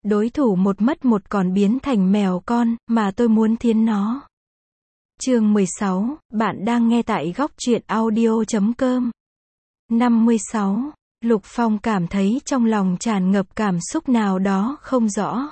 Đối thủ một mất một còn biến thành mèo con, mà tôi muốn thiến nó. Chương 16, bạn đang nghe tại góc truyện audio.com. 56. Lục Phong cảm thấy trong lòng tràn ngập cảm xúc nào đó không rõ.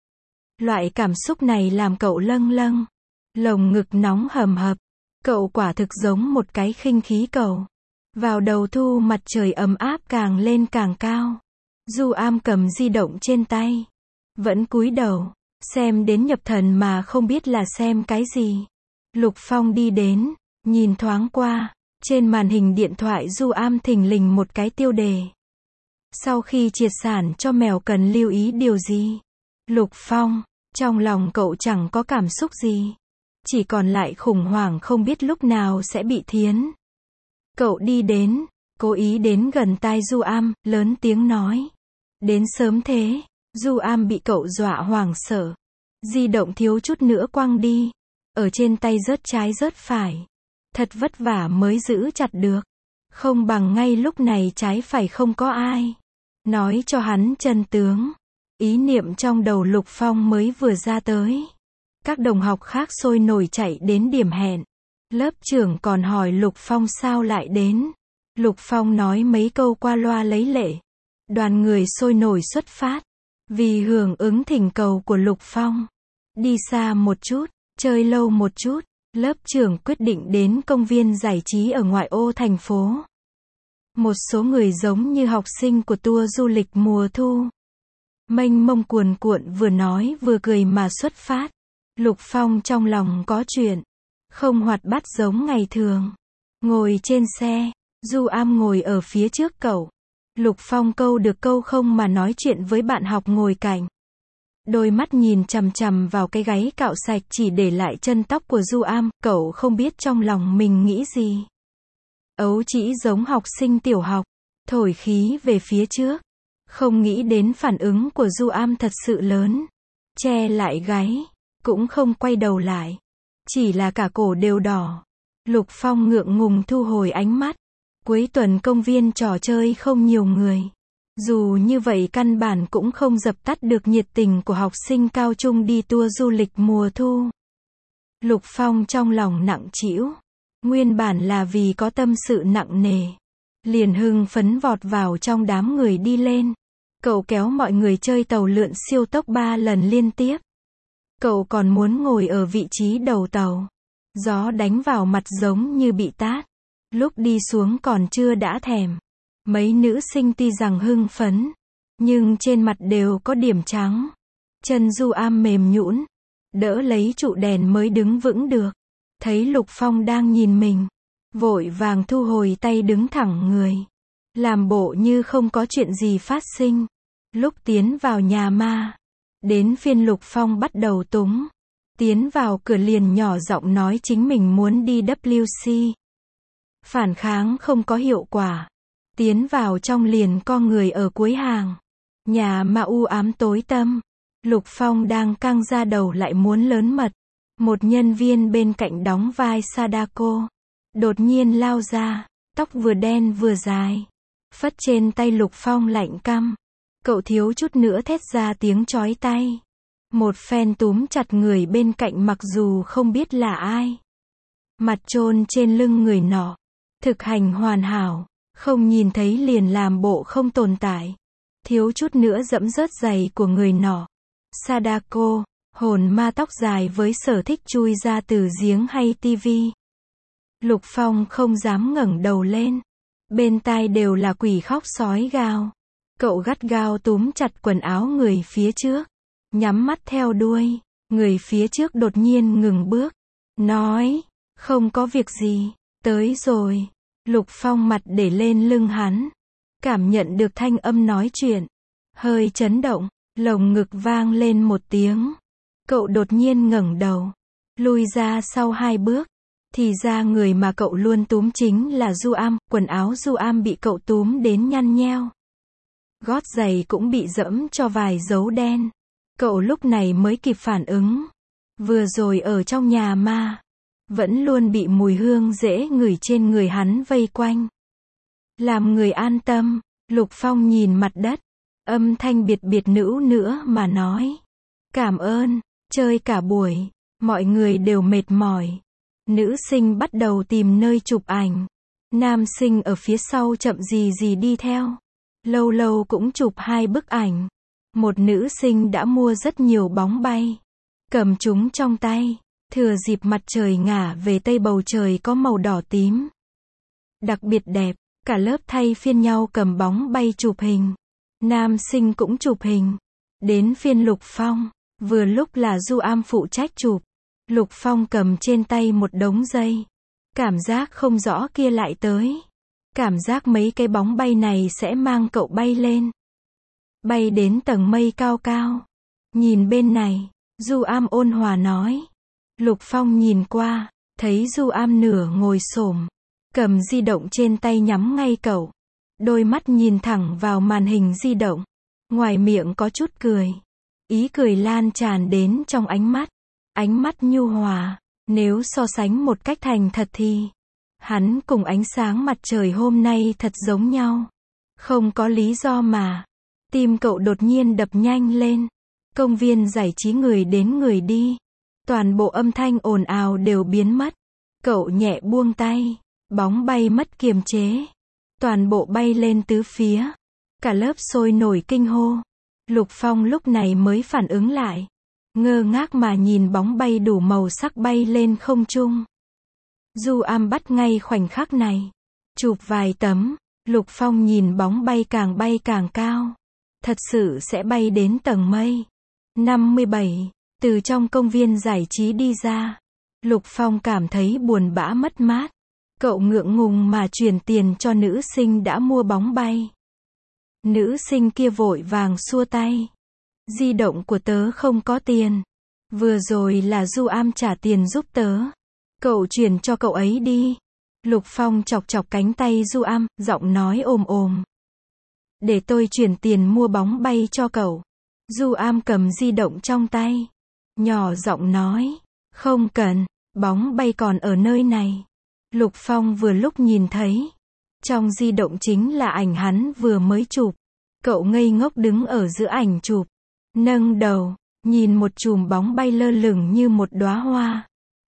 Loại cảm xúc này làm cậu lâng lâng, lồng ngực nóng hầm hập. Cậu quả thực giống một cái khinh khí cầu. Vào đầu thu mặt trời ấm áp càng lên càng cao. Du Am cầm di động trên tay, vẫn cúi đầu, xem đến nhập thần mà không biết là xem cái gì. Lục Phong đi đến, nhìn thoáng qua, trên màn hình điện thoại Du Am thình lình một cái tiêu đề. Sau khi triệt sản cho mèo cần lưu ý điều gì? Lục Phong, trong lòng cậu chẳng có cảm xúc gì, chỉ còn lại khủng hoảng không biết lúc nào sẽ bị thiến. Cậu đi đến, cố ý đến gần tai Du Am, lớn tiếng nói. Đến sớm thế. Du Am bị cậu dọa hoảng sợ. Di động thiếu chút nữa quăng đi. Ở trên tay rớt trái rớt phải. Thật vất vả mới giữ chặt được. Không bằng ngay lúc này trái phải không có ai. Nói cho hắn chân tướng. Ý niệm trong đầu Lục Phong mới vừa ra tới. Các đồng học khác sôi nổi chạy đến điểm hẹn. Lớp trưởng còn hỏi Lục Phong sao lại đến. Lục Phong nói mấy câu qua loa lấy lệ. Đoàn người sôi nổi xuất phát. Vì hưởng ứng thỉnh cầu của Lục Phong. Đi xa một chút, chơi lâu một chút. Lớp trưởng quyết định đến công viên giải trí ở ngoại ô thành phố. Một số người giống như học sinh của tour du lịch mùa thu. Mênh mông cuồn cuộn vừa nói vừa cười mà xuất phát. Lục Phong trong lòng có chuyện. Không hoạt bát giống ngày thường. Ngồi trên xe, Du Am ngồi ở phía trước cậu. Lục Phong câu được câu không mà nói chuyện với bạn học ngồi cạnh. Đôi mắt nhìn chằm chằm vào cái gáy cạo sạch chỉ để lại chân tóc của Du Am, cậu không biết trong lòng mình nghĩ gì. Ấu trĩ giống học sinh tiểu học, thổi khí về phía trước. Không nghĩ đến phản ứng của Du Am thật sự lớn. Che lại gáy, cũng không quay đầu lại. Chỉ là cả cổ đều đỏ. Lục Phong ngượng ngùng thu hồi ánh mắt. Cuối tuần công viên trò chơi không nhiều người. Dù như vậy căn bản cũng không dập tắt được nhiệt tình của học sinh cao trung đi tour du lịch mùa thu. Lục Phong trong lòng nặng trĩu. Nguyên bản là vì có tâm sự nặng nề. Liền hưng phấn vọt vào trong đám người đi lên. Cậu kéo mọi người chơi tàu lượn siêu tốc 3 lần liên tiếp. Cậu còn muốn ngồi ở vị trí đầu tàu. Gió đánh vào mặt giống như bị tát. Lúc đi xuống còn chưa đã thèm. Mấy nữ sinh tuy rằng hưng phấn, nhưng trên mặt đều có điểm trắng. Chân Du Am mềm nhũn, đỡ lấy trụ đèn mới đứng vững được. Thấy Lục Phong đang nhìn mình, vội vàng thu hồi tay đứng thẳng người. Làm bộ như không có chuyện gì phát sinh. Lúc tiến vào nhà ma, đến phiên Lục Phong bắt đầu túng. Tiến vào cửa liền nhỏ giọng nói chính mình muốn đi WC. Phản kháng không có hiệu quả. Tiến vào trong liền co người ở cuối hàng. Nhà ma u ám tối tăm. Lục Phong đang căng ra đầu lại muốn lớn mật. Một nhân viên bên cạnh đóng vai Sadako. Đột nhiên lao ra. Tóc vừa đen vừa dài. Phất trên tay Lục Phong lạnh căm. Cậu thiếu chút nữa thét ra tiếng chói tai. Một phen túm chặt người bên cạnh mặc dù không biết là ai. Mặt chôn trên lưng người nọ. Thực hành hoàn hảo. Không nhìn thấy liền làm bộ không tồn tại. Thiếu chút nữa dẫm rớt giày của người nọ. Sadako, hồn ma tóc dài với sở thích chui ra từ giếng hay tivi. Lục Phong không dám ngẩng đầu lên. Bên tai đều là quỷ khóc sói gào. Cậu gắt gao túm chặt quần áo người phía trước. Nhắm mắt theo đuôi. Người phía trước đột nhiên ngừng bước. Nói, không có việc gì, tới rồi. Lục Phong mặt để lên lưng hắn. Cảm nhận được thanh âm nói chuyện. Hơi chấn động, lồng ngực vang lên một tiếng. Cậu đột nhiên ngẩng đầu. Lui ra sau 2 bước. Thì ra người mà cậu luôn túm chính là Du Am. Quần áo Du Am bị cậu túm đến nhăn nheo. Gót giày cũng bị dẫm cho vài dấu đen. Cậu lúc này mới kịp phản ứng. Vừa rồi ở trong nhà ma. Vẫn luôn bị mùi hương dễ ngửi trên người hắn vây quanh. Làm người an tâm, Lục Phong nhìn mặt đất. Âm thanh biệt biệt nữ nữa mà nói. Cảm ơn, chơi cả buổi, mọi người đều mệt mỏi. Nữ sinh bắt đầu tìm nơi chụp ảnh. Nam sinh ở phía sau chậm gì gì đi theo. Lâu lâu cũng chụp 2 bức ảnh. Một nữ sinh đã mua rất nhiều bóng bay. Cầm chúng trong tay. Thừa dịp mặt trời ngả về tây bầu trời có màu đỏ tím. Đặc biệt đẹp, cả lớp thay phiên nhau cầm bóng bay chụp hình. Nam sinh cũng chụp hình. Đến phiên Lục Phong, vừa lúc là Du Am phụ trách chụp. Lục Phong cầm trên tay một đống dây. Cảm giác không rõ kia lại tới. Cảm giác mấy cái bóng bay này sẽ mang cậu bay lên. Bay đến tầng mây cao cao. Nhìn bên này, Du Am ôn hòa nói. Lục Phong nhìn qua, thấy Du Am nửa ngồi xổm, cầm di động trên tay nhắm ngay cậu. Đôi mắt nhìn thẳng vào màn hình di động. Ngoài miệng có chút cười. Ý cười lan tràn đến trong ánh mắt. Ánh mắt nhu hòa. Nếu so sánh một cách thành thật thì hắn cùng ánh sáng mặt trời hôm nay thật giống nhau. Không có lý do mà. Tim cậu đột nhiên đập nhanh lên. Công viên giải trí người đến người đi. Toàn bộ âm thanh ồn ào đều biến mất. Cậu nhẹ buông tay. Bóng bay mất kiềm chế. Toàn bộ bay lên tứ phía. Cả lớp sôi nổi kinh hô. Lục Phong lúc này mới phản ứng lại. Ngơ ngác mà nhìn bóng bay đủ màu sắc bay lên không trung. Du Am bắt ngay khoảnh khắc này. Chụp vài tấm. Lục Phong nhìn bóng bay càng cao. Thật sự sẽ bay đến tầng mây. 57. Từ trong công viên giải trí đi ra. Lục Phong cảm thấy buồn bã mất mát. Cậu ngượng ngùng mà chuyển tiền cho nữ sinh đã mua bóng bay. Nữ sinh kia vội vàng xua tay. Di động của tớ không có tiền. Vừa rồi là Du Am trả tiền giúp tớ. Cậu chuyển cho cậu ấy đi. Lục Phong chọc chọc cánh tay Du Am, giọng nói ồm ồm. Để tôi chuyển tiền mua bóng bay cho cậu. Du Am cầm di động trong tay. Nhỏ giọng nói. Không cần, bóng bay còn ở nơi này. Lục Phong vừa lúc nhìn thấy. Trong di động chính là ảnh hắn vừa mới chụp. Cậu ngây ngốc đứng ở giữa ảnh chụp. Nâng đầu, nhìn một chùm bóng bay lơ lửng như một đóa hoa.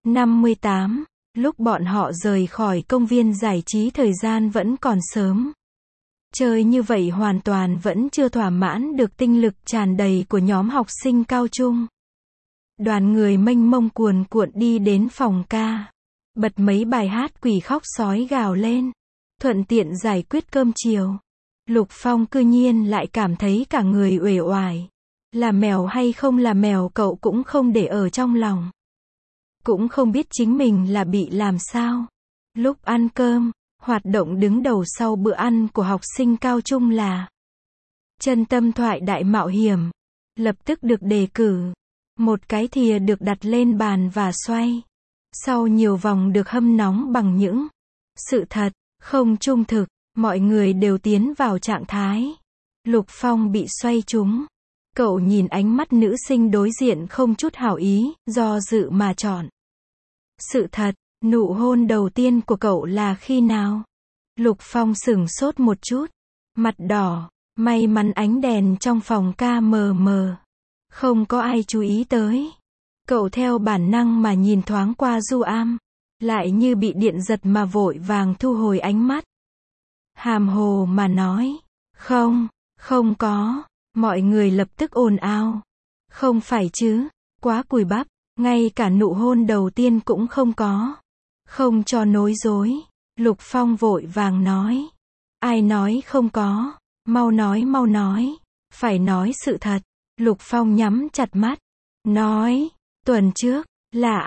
58. Lúc bọn họ rời khỏi công viên giải trí thời gian vẫn còn sớm. Chơi như vậy hoàn toàn vẫn chưa thỏa mãn được tinh lực tràn đầy của nhóm học sinh cao trung. Đoàn người mênh mông cuồn cuộn đi đến phòng ca. Bật mấy bài hát quỷ khóc sói gào lên. Thuận tiện giải quyết cơm chiều. Lục Phong cư nhiên lại cảm thấy cả người uể oải. Là mèo hay không là mèo cậu cũng không để ở trong lòng. Cũng không biết chính mình là bị làm sao. Lúc ăn cơm, hoạt động đứng đầu sau bữa ăn của học sinh cao trung là Chân tâm thoại đại mạo hiểm. Lập tức được đề cử. Một cái thìa được đặt lên bàn và xoay. Sau nhiều vòng được hâm nóng bằng những sự thật, không trung thực, mọi người đều tiến vào trạng thái. Lục Phong bị xoay trúng. Cậu nhìn ánh mắt nữ sinh đối diện không chút hảo ý, do dự mà chọn. Sự thật, nụ hôn đầu tiên của cậu là khi nào? Lục Phong sửng sốt một chút. Mặt đỏ, may mắn ánh đèn trong phòng ca mờ mờ. Không có ai chú ý tới. Cậu theo bản năng mà nhìn thoáng qua Du Am. Lại như bị điện giật mà vội vàng thu hồi ánh mắt. Hàm hồ mà nói. Không có. Mọi người lập tức ồn ào. Không phải chứ, quá cùi bắp, ngay cả nụ hôn đầu tiên cũng không có. Không cho nối dối. Lục Phong vội vàng nói. Ai nói không có, mau nói. Phải nói sự thật. Lục Phong nhắm chặt mắt. Nói, tuần trước, là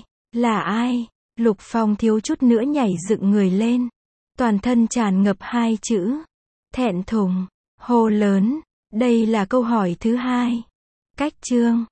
ai? Lục Phong thiếu chút nữa nhảy dựng người lên. Toàn thân tràn ngập 2 chữ. Thẹn thùng, hô lớn. Đây là câu hỏi thứ 2. Cách chương.